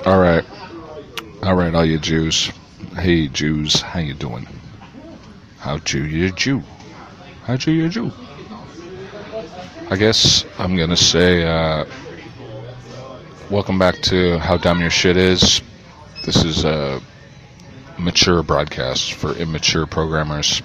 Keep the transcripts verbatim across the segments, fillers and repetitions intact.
All right, all right, all you Jews. Hey, Jews, how you doing? How Jew you Jew? How Jew you Jew? I guess I'm gonna say, uh, welcome back to How Dumb Your Shit Is. This is a mature broadcast for immature programmers.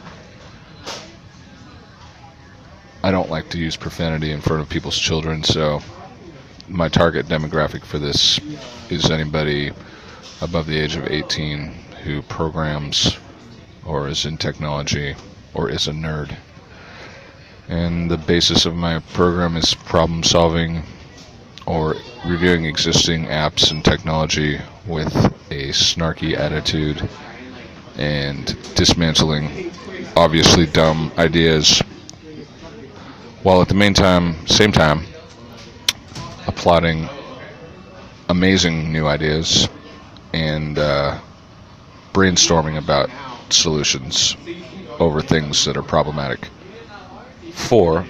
I don't like to use profanity in front of people's children, so my target demographic for this is anybody above the age of eighteen who programs or is in technology or is a nerd. And the basis of my program is problem solving or reviewing existing apps and technology with a snarky attitude and dismantling obviously dumb ideas, while at the main time, same time applauding amazing new ideas and uh, brainstorming about solutions over things that are problematic. Four,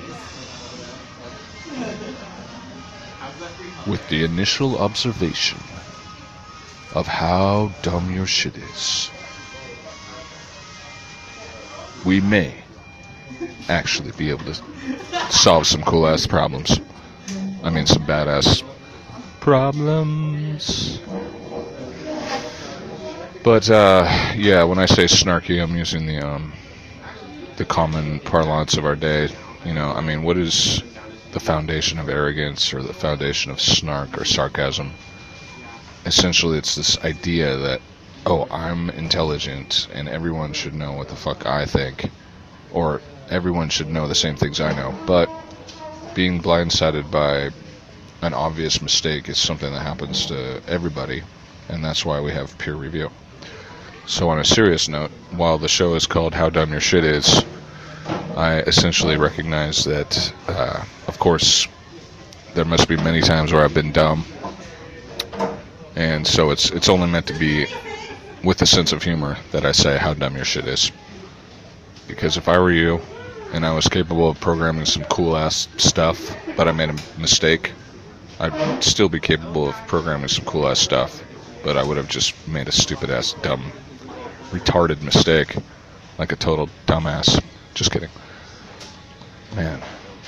with the initial observation of how dumb your shit is, we may actually be able to solve some cool ass problems. I mean, some badass problems. But uh, yeah, when I say snarky, I'm using the um, the common parlance of our day. You know, I mean, what is the foundation of arrogance or the foundation of snark or sarcasm? Essentially, it's this idea that, oh, I'm intelligent and everyone should know what the fuck I think, or everyone should know the same things I know. But being blindsided by an obvious mistake is something that happens to everybody, and that's why we have peer review. So on a serious note, while the show is called How Dumb Your Shit Is, I essentially recognize that, uh, of course, there must be many times where I've been dumb, and so it's it's only meant to be with a sense of humor that I say how dumb your shit is. Because if I were you, and I was capable of programming some cool-ass stuff, but I made a mistake, I'd still be capable of programming some cool-ass stuff, but I would have just made a stupid-ass, dumb, retarded mistake, like a total dumbass. Just kidding. Man.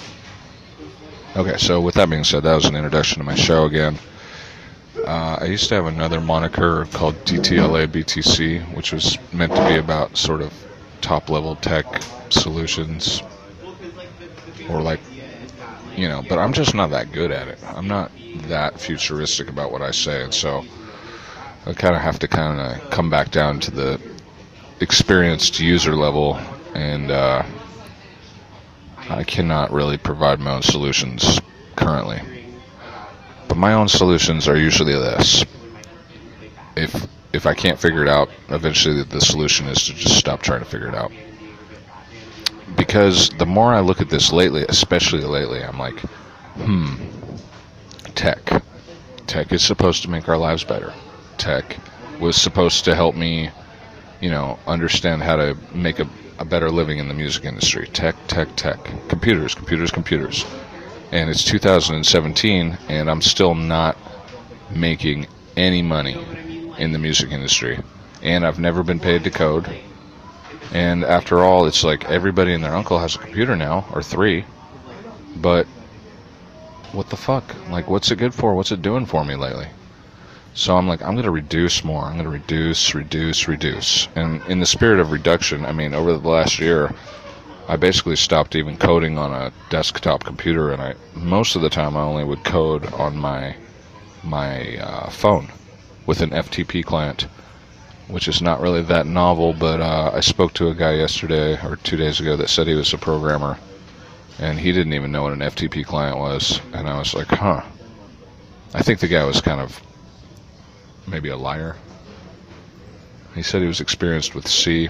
Okay, so with that being said, that was an introduction to my show again. Uh, I used to have another moniker called D T L A B T C, which was meant to be about sort of top-level tech solutions, or like, you know, but I'm just not that good at it. I'm not that futuristic about what I say, and so I kind of have to kind of come back down to the experienced user level, and uh, I cannot really provide my own solutions currently. But my own solutions are usually this. If if I can't figure it out, eventually the solution is to just stop trying to figure it out. Because the more I look at this lately, especially lately, I'm like, hmm, tech. Tech is supposed to make our lives better. Tech was supposed to help me, you know, understand how to make a, a better living in the music industry. Tech, tech, tech. Computers, computers, computers. And it's two thousand seventeen, and I'm still not making any money in the music industry. And I've never been paid to code. And after all, it's like everybody and their uncle has a computer now, or three. But what the fuck? Like, what's it good for? What's it doing for me lately? So I'm like, I'm going to reduce more. I'm going to reduce, reduce, reduce. And in the spirit of reduction, I mean, over the last year, I basically stopped even coding on a desktop computer, and I most of the time I only would code on my my uh, phone with an F T P client, which is not really that novel, but uh, I spoke to a guy yesterday or two days ago that said he was a programmer, and he didn't even know what an F T P client was, and I was like, huh. I think the guy was kind of maybe a liar. He said he was experienced with C.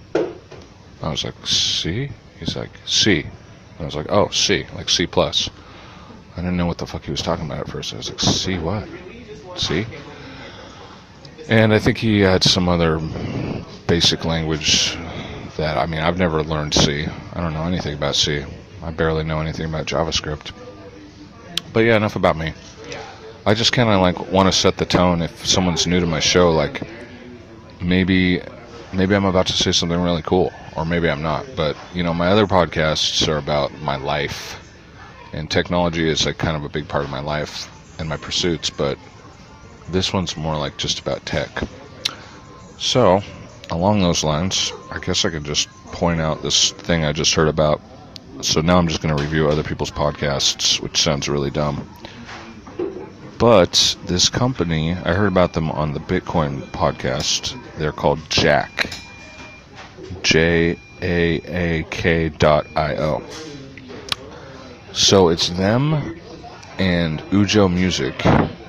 I was like, C? He's like, C. And I was like, oh, C, like C plus. I didn't know what the fuck he was talking about at first. I was like, C what? C? And I think he had some other basic language that, I mean, I've never learned C. I don't know anything about C. I barely know anything about JavaScript. But yeah, enough about me. I just kind of like want to set the tone if someone's new to my show, like maybe maybe I'm about to say something really cool, or maybe I'm not. But you know, my other podcasts are about my life, and technology is like kind of a big part of my life and my pursuits, but this one's more like just about tech. So along those lines, I guess I could just point out this thing I just heard about. So now I'm just going to review other people's podcasts, which sounds really dumb. But this company, I heard about them on the Bitcoin podcast. They're called Jack. J A A K dot I O. So it's them and Ujo Music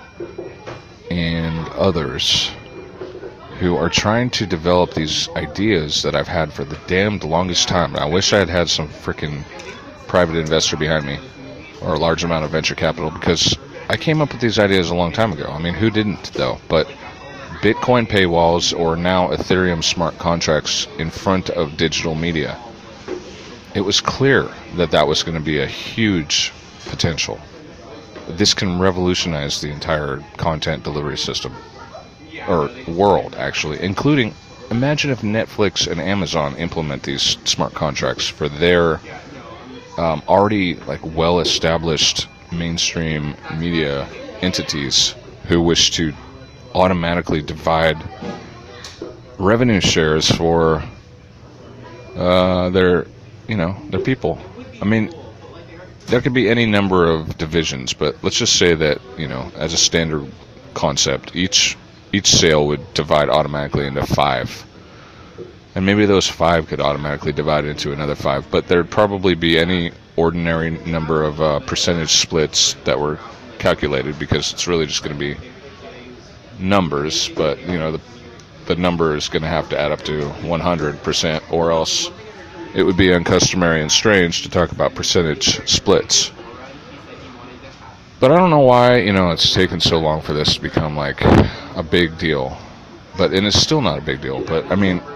and others who are trying to develop these ideas that I've had for the damned longest time. I wish I had had some freaking private investor behind me, or a large amount of venture capital, because I came up with these ideas a long time ago. I mean, who didn't, though? But Bitcoin paywalls, or now Ethereum smart contracts in front of digital media. It was clear that that was going to be a huge potential. This can revolutionize the entire content delivery system. Or world, actually, including, imagine if Netflix and Amazon implement these smart contracts for their um, already like well-established mainstream media entities who wish to automatically divide revenue shares for uh, their, you know, their people. I mean, there could be any number of divisions, but let's just say that, you know, as a standard concept, each Each sale would divide automatically into five. And maybe those five could automatically divide into another five. But there'd probably be any ordinary number of uh, percentage splits that were calculated, because it's really just going to be numbers. But, you know, the, the number is going to have to add up to one hundred percent, or else it would be uncustomary and strange to talk about percentage splits. But I don't know why, you know, it's taken so long for this to become like a big deal. But, and it's still not a big deal. But, I mean,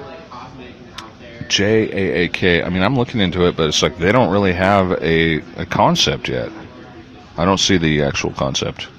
J A A K, I mean, I'm looking into it, but it's like they don't really have a, a concept yet. I don't see the actual concept.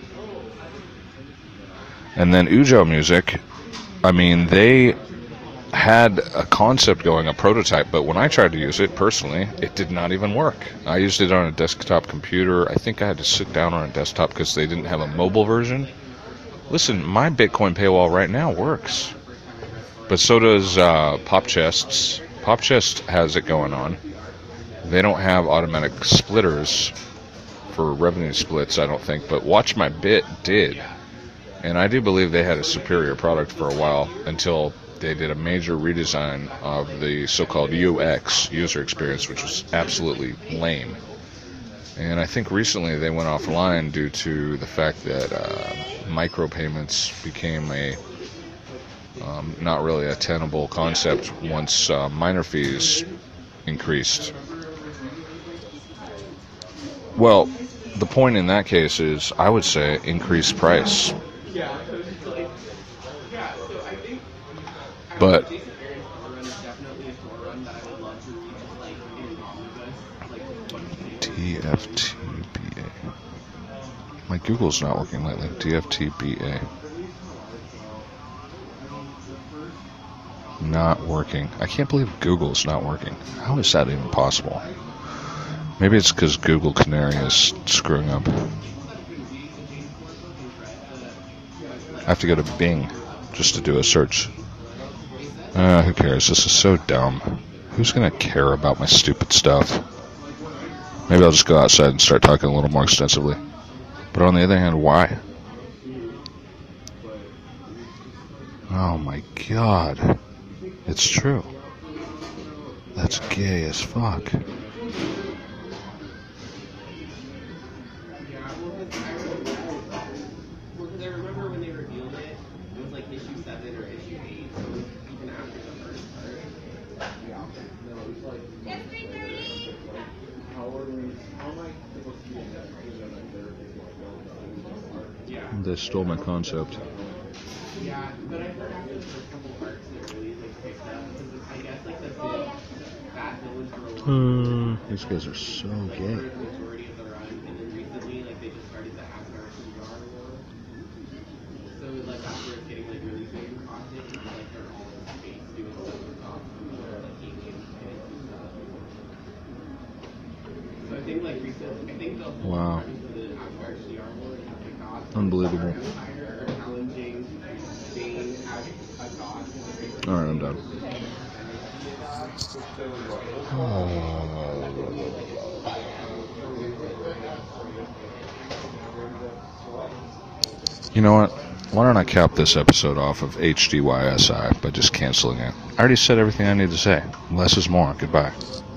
And then Ujo Music, I mean, they had a concept going, a prototype, but when I tried to use it personally, it did not even work. I used it on a desktop computer. I think I had to sit down on a desktop because they didn't have a mobile version. Listen, my Bitcoin paywall right now works, but so does uh, PopChest's. PopChest has it going on. They don't have automatic splitters for revenue splits, I don't think, but Watch My Bit did, and I do believe they had a superior product for a while until they did a major redesign of the so-called U X, user experience, which was absolutely lame. And I think recently they went offline due to the fact that uh, micropayments became a um, not really a tenable concept once uh, minor fees increased. Well, the point in that case is, I would say, increase price. But T F T B A. My Google's not working lately. T F T B A. Not working. I can't believe Google's not working. How is that even possible? Maybe it's because Google Canary is screwing up. I have to go to Bing just to do a search. Uh, who cares? This is so dumb. Who's going to care about my stupid stuff? Maybe I'll just go outside and start talking a little more extensively. But on the other hand, why? Oh my god. It's true. That's gay as fuck. They stole my concept. Yeah, but I heard after the first couple arcs, it really like picked up because I guess like the bad villains were a little. Uh, these guys are so gay. Majority of the run, and then recently, like they just started the Avatar T R think like recently, I think the whole Wow. the Avatar C R war is like God. Unbelievable. Challenging Bane as a god. All right, I'm done. You know what? Why don't I cap this episode off of H D Y S I by just canceling it? I already said everything I need to say. Less is more. Goodbye.